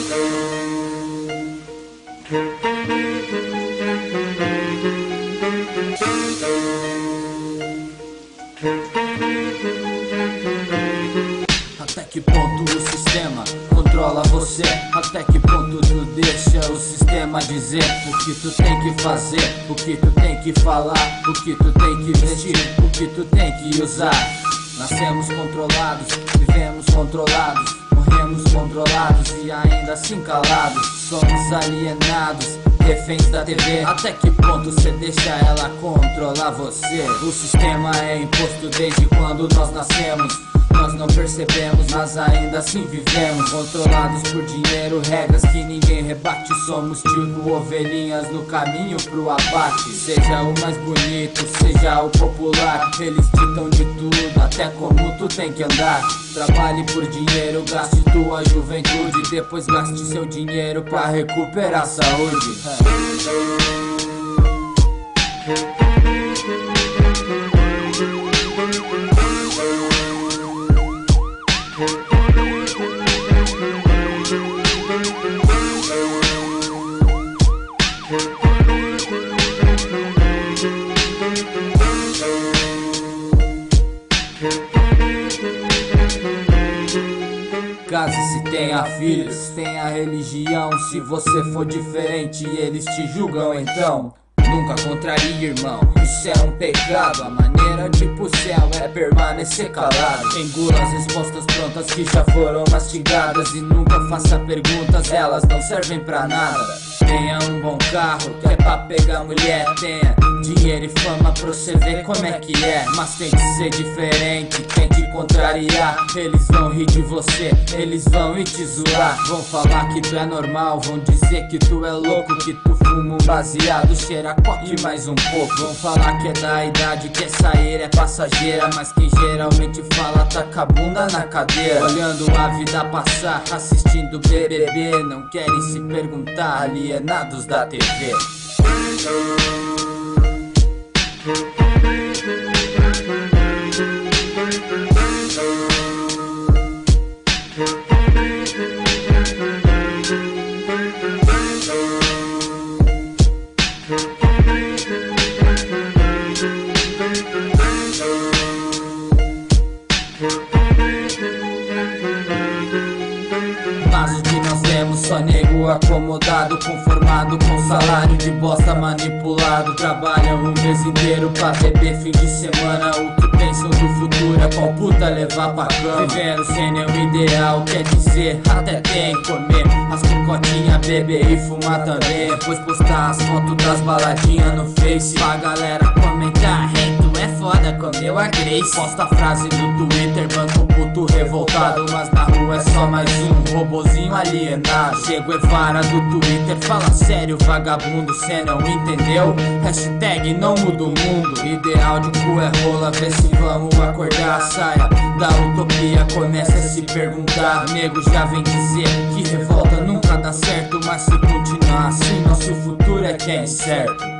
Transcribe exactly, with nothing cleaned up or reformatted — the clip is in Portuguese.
Até que ponto o sistema controla você? Até que ponto tu deixa o sistema dizer o que tu tem que fazer, o que tu tem que falar, o que tu tem que vestir, o que tu tem que usar? Nascemos controlados, vivemos controlados, morremos controlados e ainda assim calados. Somos alienados, reféns da T V. Até que ponto cê deixa ela controlar você? O sistema é imposto desde quando nós nascemos. Nós não percebemos, mas ainda assim vivemos controlados por dinheiro, regras que ninguém rebate. Somos tipo ovelhinhas no caminho pro abate. Seja o mais bonito, seja o popular, eles ditam de tudo, até como tu tem que andar. Trabalhe por dinheiro, gaste tua juventude, depois gaste seu dinheiro pra recuperar a saúde. Case-se, tenha filhos, tenha religião. Se você for diferente, eles te julgam então. Nunca contraria, irmão, isso é um pecado. A maneira de ir pro céu é permanecer calado. Engula as respostas prontas que já foram mastigadas e nunca faça perguntas, elas não servem pra nada. Tenha um bom carro, que é pra pegar mulher. Tenha dinheiro e fama pra você ver como é que é. Mas tente ser diferente, tente contrariar. Eles vão rir de você, eles vão ir te zoar. Vão falar que tu é normal, vão dizer que tu é louco, que tu fuma um baseado, cheira coque mais um pouco. Vão falar que é da idade, que essa era é passageira, mas quem geralmente fala tá com a bunda na cadeira, olhando a vida passar, assistindo B B B. Não querem se perguntar, alienados da T V. Mas o que nós temos só nego acomodado, conformado com salário de bosta manipulado. Trabalham um mês inteiro pra beber fim de semana. O que pensam do futuro é qual puta levar pra cama. Vivendo sem nenhum ideal, quer dizer, até tem comer as picotinhas, beber e fumar também. Depois postar as fotos das baladinhas no Face pra galera comentar: hey, tu é foda, comeu a Grace. Posta a frase do Twitter, banco puto revoltado, mas na rua é só mais um robozinho alienado. Che Guevara do Twitter, fala sério vagabundo, cê não entendeu? Hashtag não muda o mundo. Ideal de cu é rola, vê se vamos acordar. Saia da utopia, comece a se perguntar. Nego já vem dizer que revolta nunca dá certo, mas se continuar assim, nosso futuro é que é incerto.